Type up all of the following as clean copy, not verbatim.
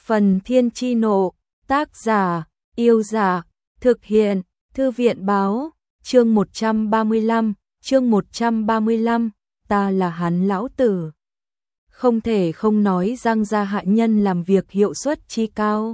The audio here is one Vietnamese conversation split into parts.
Phần Thiên Chi Nộ, tác giả, Yêu Giả, thực hiện, Thư viện Báo, chương 135, ta là hắn lão tử. Không thể không nói Giang gia hạ nhân làm việc hiệu suất chi cao.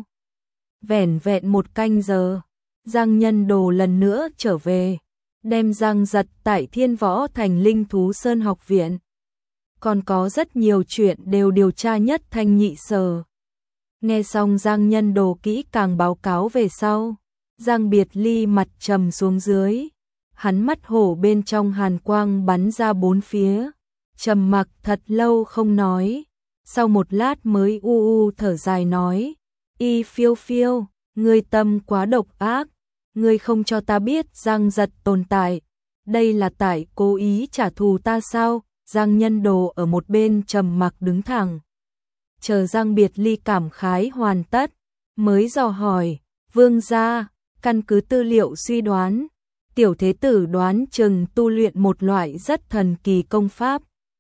Vẻn vẹn 1 canh giờ, Giang Nhân Đồ lần nữa trở về, đem Giang Giật tại Thiên Võ Thành Linh Thú Sơn học viện. Còn có rất nhiều chuyện đều điều tra nhất thanh nhị sở. Nghe xong Giang Nhân Đồ kỹ càng báo cáo về sau, Giang Biệt Ly mặt trầm xuống dưới, hắn mắt hổ bên trong hàn quang bắn ra 4 phía, trầm mặc thật lâu không nói, sau một lát mới thở dài nói, Y Phiêu Phiêu, ngươi tâm quá độc ác, ngươi không cho ta biết Giang Giật tồn tại, đây là tại cố ý trả thù ta sao? Giang Nhân Đồ ở một bên trầm mặc đứng thẳng, chờ Giang Biệt Ly cảm khái hoàn tất, mới dò hỏi, vương gia, căn cứ tư liệu suy đoán, tiểu thế tử đoán chừng tu luyện một loại rất thần kỳ công pháp,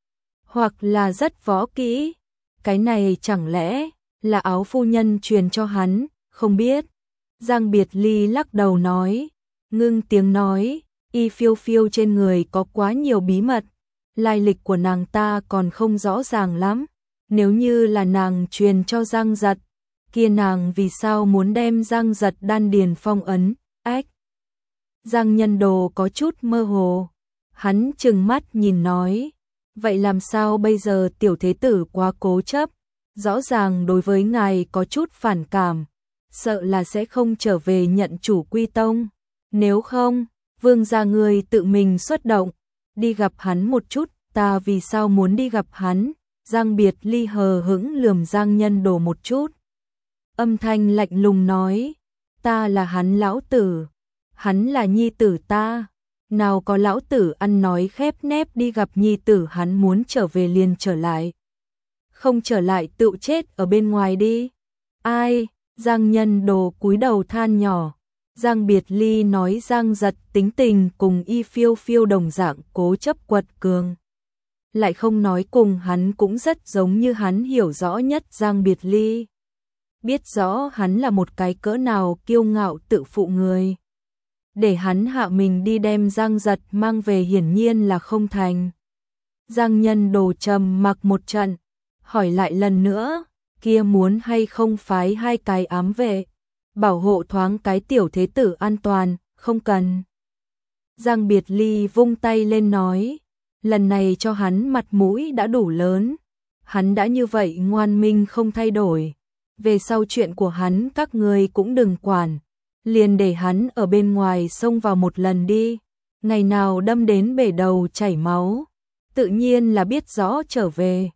hoặc là rất võ kỹ, cái này chẳng lẽ là Áo phu nhân truyền cho hắn, không biết. Giang Biệt Ly lắc đầu nói, ngưng tiếng nói, Y Phiêu Phiêu trên người có quá nhiều bí mật, lai lịch của nàng ta còn không rõ ràng lắm, nếu như là nàng truyền cho Giang Giật, kia nàng vì sao muốn đem Giang Giật đan điền phong ấn, ách. Giang Nhân Đồ có chút mơ hồ, hắn trừng mắt nhìn nói, vậy làm sao bây giờ tiểu thế tử quá cố chấp, rõ ràng đối với ngài có chút phản cảm, sợ là sẽ không trở về nhận chủ quy tông, nếu không, vương gia người tự mình xuất động, đi gặp hắn một chút, ta vì sao muốn đi gặp hắn? Giang Biệt Ly hờ hững lườm Giang Nhân Đồ một chút. Âm thanh lạnh lùng nói, ta là hắn lão tử, hắn là nhi tử ta, nào có lão tử ăn nói khép nép đi gặp nhi tử hắn muốn trở về liền trở lại. Không trở lại tự chết ở bên ngoài đi. Ai? Giang Nhân Đồ cúi đầu than nhỏ. Giang Biệt Ly nói Giang Giật tính tình cùng Y Phiêu Phiêu đồng dạng cố chấp quật cường. Lại không nói cùng hắn cũng rất giống như hắn hiểu rõ nhất Giang Biệt Ly. Biết rõ hắn là một cái cỡ nào kiêu ngạo tự phụ người. Để hắn hạ mình đi đem Giang Giật mang về hiển nhiên là không thành. Giang Nhân Đồ trầm mặc một trận, hỏi lại lần nữa, kia muốn hay không phái 2 cái ám vệ, bảo hộ thoáng cái tiểu thế tử an toàn, không cần. Giang Biệt Ly vung tay lên nói, lần này cho hắn mặt mũi đã đủ lớn, hắn đã như vậy ngoan minh không thay đổi, về sau chuyện của hắn các người cũng đừng quản, liền để hắn ở bên ngoài xông vào một lần đi, ngày nào đâm đến bể đầu chảy máu, tự nhiên là biết rõ trở về.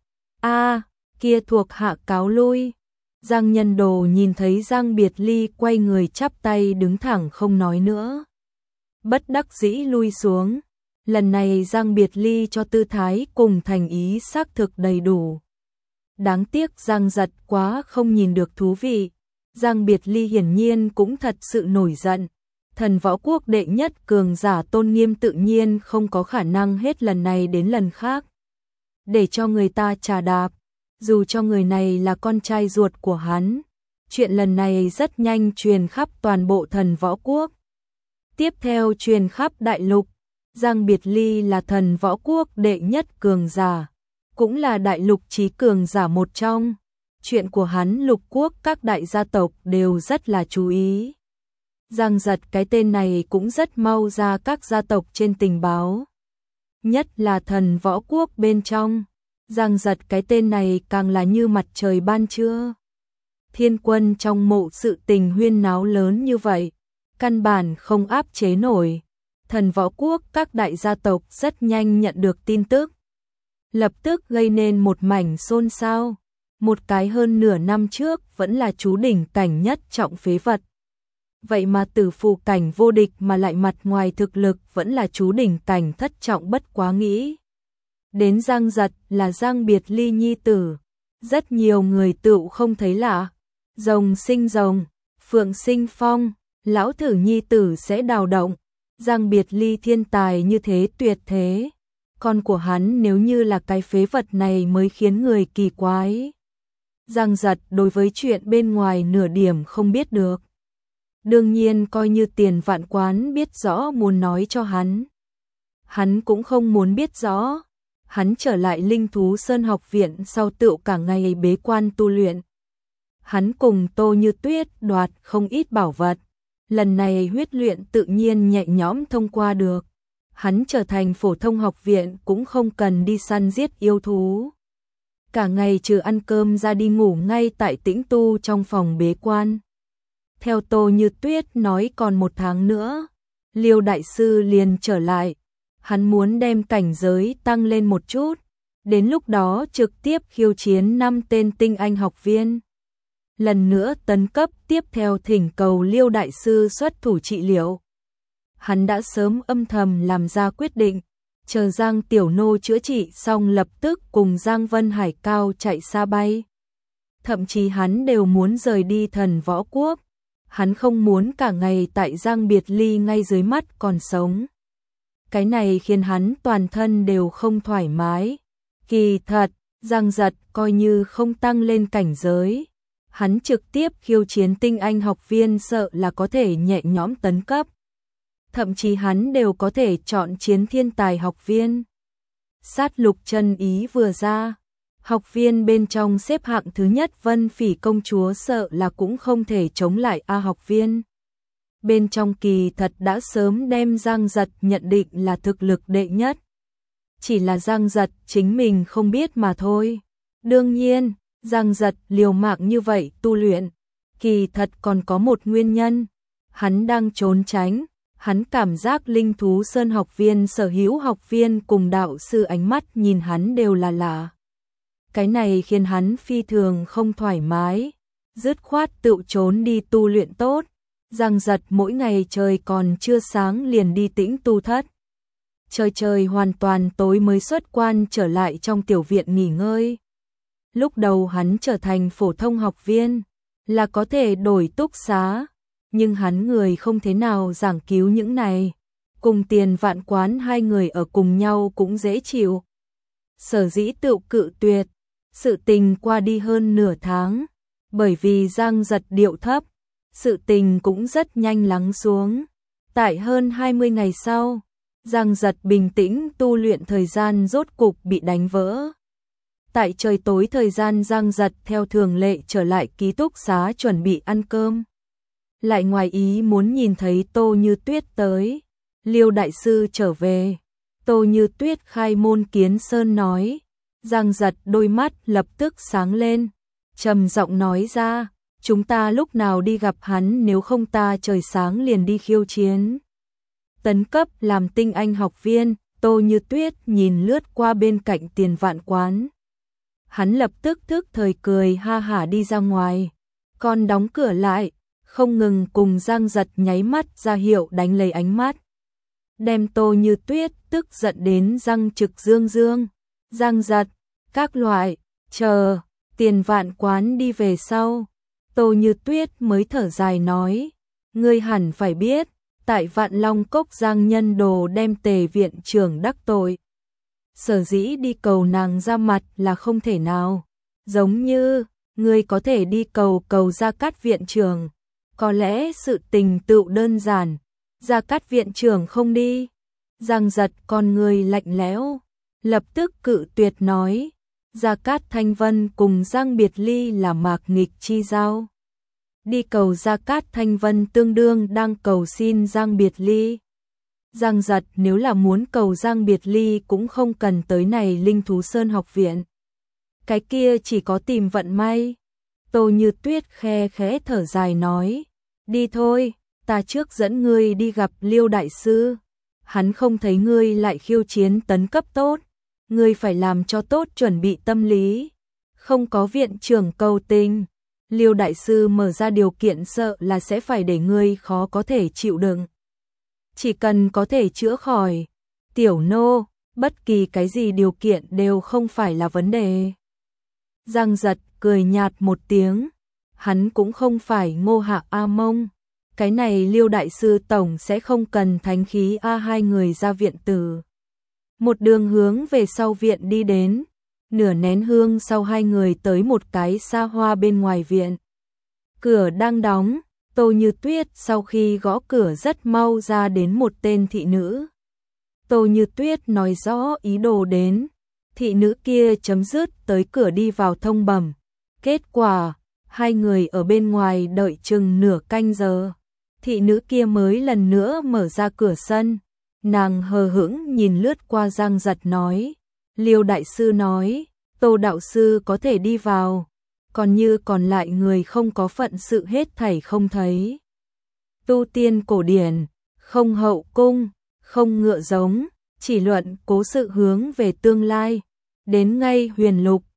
Kia thuộc hạ cáo lui. Giang Nhân Đồ nhìn thấy Giang Biệt Ly quay người chắp tay đứng thẳng không nói nữa. Bất đắc dĩ lui xuống. Lần này Giang Biệt Ly cho tư thái cùng thành ý xác thực đầy đủ. Đáng tiếc Giang Giật quá không nhìn được thú vị. Giang Biệt Ly hiển nhiên cũng thật sự nổi giận. Thần võ quốc đệ nhất cường giả tôn nghiêm tự nhiên không có khả năng hết lần này đến lần khác. Để cho người ta trà đạp. Dù cho người này là con trai ruột của hắn, chuyện lần này rất nhanh truyền khắp toàn bộ thần võ quốc. Tiếp theo truyền khắp đại lục, Giang Biệt Ly là thần võ quốc đệ nhất cường giả, cũng là đại lục chí cường giả một trong. Chuyện của hắn lục quốc các đại gia tộc đều rất là chú ý. Giang Giật cái tên này cũng rất mau ra các gia tộc trên tình báo. Nhất là thần võ quốc bên trong. Giang Giật cái tên này càng là như mặt trời ban trưa. Thiên quân trong mộ sự tình huyên náo lớn như vậy, căn bản không áp chế nổi. Thần võ quốc các đại gia tộc rất nhanh nhận được tin tức. Lập tức gây nên một mảnh xôn xao. Một cái hơn nửa năm trước vẫn là chú đỉnh cảnh nhất trọng phế vật. Vậy mà tử phù cảnh vô địch mà lại mặt ngoài thực lực vẫn là chú đỉnh cảnh thất trọng bất quá nghĩ. Đến Giang Giật là Giang Biệt Ly nhi tử, rất nhiều người tựu không thấy lạ. Rồng sinh rồng, phượng sinh phong, lão thử nhi tử sẽ đào động. Giang Biệt Ly thiên tài như thế tuyệt thế, con của hắn nếu như là cái phế vật này mới khiến người kỳ quái. Giang Giật đối với chuyện bên ngoài nửa điểm không biết được. Đương nhiên coi như Tiền Vạn Quán biết rõ muốn nói cho hắn. Hắn cũng không muốn biết rõ. Hắn trở lại Linh Thú Sơn học viện sau tựu cả ngày bế quan tu luyện. Hắn cùng Tô Như Tuyết đoạt không ít bảo vật. Lần này huyết luyện tự nhiên nhẹ nhõm thông qua được. Hắn trở thành phổ thông học viện cũng không cần đi săn giết yêu thú. Cả ngày trừ ăn cơm ra đi ngủ ngay tại tĩnh tu trong phòng bế quan. Theo Tô Như Tuyết nói còn 1 tháng nữa, Liêu đại sư liền trở lại. Hắn muốn đem cảnh giới tăng lên một chút, đến lúc đó trực tiếp khiêu chiến 5 tên tinh anh học viên. Lần nữa tấn cấp tiếp theo thỉnh cầu Liêu đại sư xuất thủ trị liệu. Hắn đã sớm âm thầm làm ra quyết định, chờ Giang Tiểu Nô chữa trị xong lập tức cùng Giang Vân Hải cao chạy xa bay. Thậm chí hắn đều muốn rời đi Thần Võ Quốc. Hắn không muốn cả ngày tại Giang Biệt Ly ngay dưới mắt còn sống. Cái này khiến hắn toàn thân đều không thoải mái. Kỳ thật, Giang Giật coi như không tăng lên cảnh giới. Hắn trực tiếp khiêu chiến tinh anh học viên sợ là có thể nhẹ nhõm tấn cấp. Thậm chí hắn đều có thể chọn chiến thiên tài học viên. Sát lục chân ý vừa ra. Học viên bên trong xếp hạng thứ nhất Vân Phỉ công chúa sợ là cũng không thể chống lại A học viên. Bên trong kỳ thật đã sớm đem Giang Giật nhận định là thực lực đệ nhất. Chỉ là Giang Giật chính mình không biết mà thôi. Đương nhiên, Giang Giật liều mạng như vậy tu luyện. Kỳ thật còn có một nguyên nhân. Hắn đang trốn tránh. Hắn cảm giác Linh Thú Sơn học viên sở hữu học viên cùng đạo sư ánh mắt nhìn hắn đều là lạ. Cái này khiến hắn phi thường không thoải mái, dứt khoát tự trốn đi tu luyện tốt. Giang Giật mỗi ngày trời còn chưa sáng liền đi tĩnh tu thất. Trời hoàn toàn tối mới xuất quan trở lại trong tiểu viện nghỉ ngơi. Lúc đầu hắn trở thành phổ thông học viên, là có thể đổi túc xá, nhưng hắn người không thế nào giảng cứu những này. Cùng Tiền Vạn Quán hai người ở cùng nhau cũng dễ chịu. Sở dĩ tự cự tuyệt. Sự tình qua đi hơn nửa tháng, bởi vì Giang Giật điệu thấp, sự tình cũng rất nhanh lắng xuống. Tại hơn 20 ngày sau, Giang Giật bình tĩnh tu luyện thời gian rốt cục bị đánh vỡ. Tại trời tối thời gian Giang Giật theo thường lệ trở lại ký túc xá chuẩn bị ăn cơm. Lại ngoài ý muốn nhìn thấy Tô Như Tuyết tới. Liêu đại sư trở về. Tô Như Tuyết khai môn kiến sơn nói. Giang Giật đôi mắt lập tức sáng lên, trầm giọng nói ra, chúng ta lúc nào đi gặp hắn, nếu không ta trời sáng liền đi khiêu chiến. Tấn cấp làm tinh anh học viên. Tô Như Tuyết nhìn lướt qua bên cạnh Tiền Vạn Quán. Hắn lập tức thức thời cười ha hả đi ra ngoài, còn đóng cửa lại, không ngừng cùng Giang Giật nháy mắt ra hiệu đánh lấy ánh mắt. Đem Tô Như Tuyết tức giận đến răng trực dương dương. Giang Giật, các loại, chờ, Tiền Vạn Quán đi về sau. Tô Như Tuyết mới thở dài nói, ngươi hẳn phải biết, tại Vạn Long Cốc Giang Nhân Đồ đem Tề viện trưởng đắc tội. Sở dĩ đi cầu nàng ra mặt là không thể nào. Giống như, ngươi có thể đi cầu Gia Cát viện trưởng. Có lẽ sự tình tựu đơn giản, Gia Cát viện trưởng không đi. Giang Giật con người lạnh lẽo, lập tức cự tuyệt nói, Gia Cát Thanh Vân cùng Giang Biệt Ly là mạc nghịch chi giao. Đi cầu Gia Cát Thanh Vân tương đương đang cầu xin Giang Biệt Ly. Giang Giật nếu là muốn cầu Giang Biệt Ly cũng không cần tới này Linh Thú Sơn học viện. Cái kia chỉ có tìm vận may. Tô Như Tuyết khe khẽ thở dài nói, đi thôi, ta trước dẫn ngươi đi gặp Liêu đại sư. Hắn không thấy ngươi lại khiêu chiến tấn cấp tốt, ngươi phải làm cho tốt chuẩn bị tâm lý. Không có viện trưởng cầu tình, Liêu đại sư mở ra điều kiện sợ là sẽ phải để ngươi khó có thể chịu đựng. Chỉ cần có thể chữa khỏi, tiểu nô, bất kỳ cái gì điều kiện đều không phải là vấn đề. Giang Giật cười nhạt một tiếng, hắn cũng không phải Ngô Hạ A Mông. Cái này Liêu đại sư tổng sẽ không cần thánh khí A hai người ra viện tử. Một đường hướng về sau viện đi đến, Nửa nén hương sau hai người tới một cái xa hoa bên ngoài viện. Cửa đang đóng, Tô Như Tuyết sau khi gõ cửa rất mau ra đến một tên thị nữ. Tô Như Tuyết nói rõ ý đồ đến, thị nữ kia chấm dứt tới cửa đi vào thông bẩm. Kết quả, hai người ở bên ngoài đợi chừng nửa canh giờ. Thị nữ kia mới lần nữa mở ra cửa sân, nàng hờ hững nhìn lướt qua Giang Giật nói, Liêu đại sư nói, Tô đạo sư có thể đi vào, còn như còn lại người không có phận sự hết thảy không thấy. Tu tiên cổ điển, không hậu cung, không ngựa giống, chỉ luận cố sự hướng về tương lai, đến ngay huyền lục,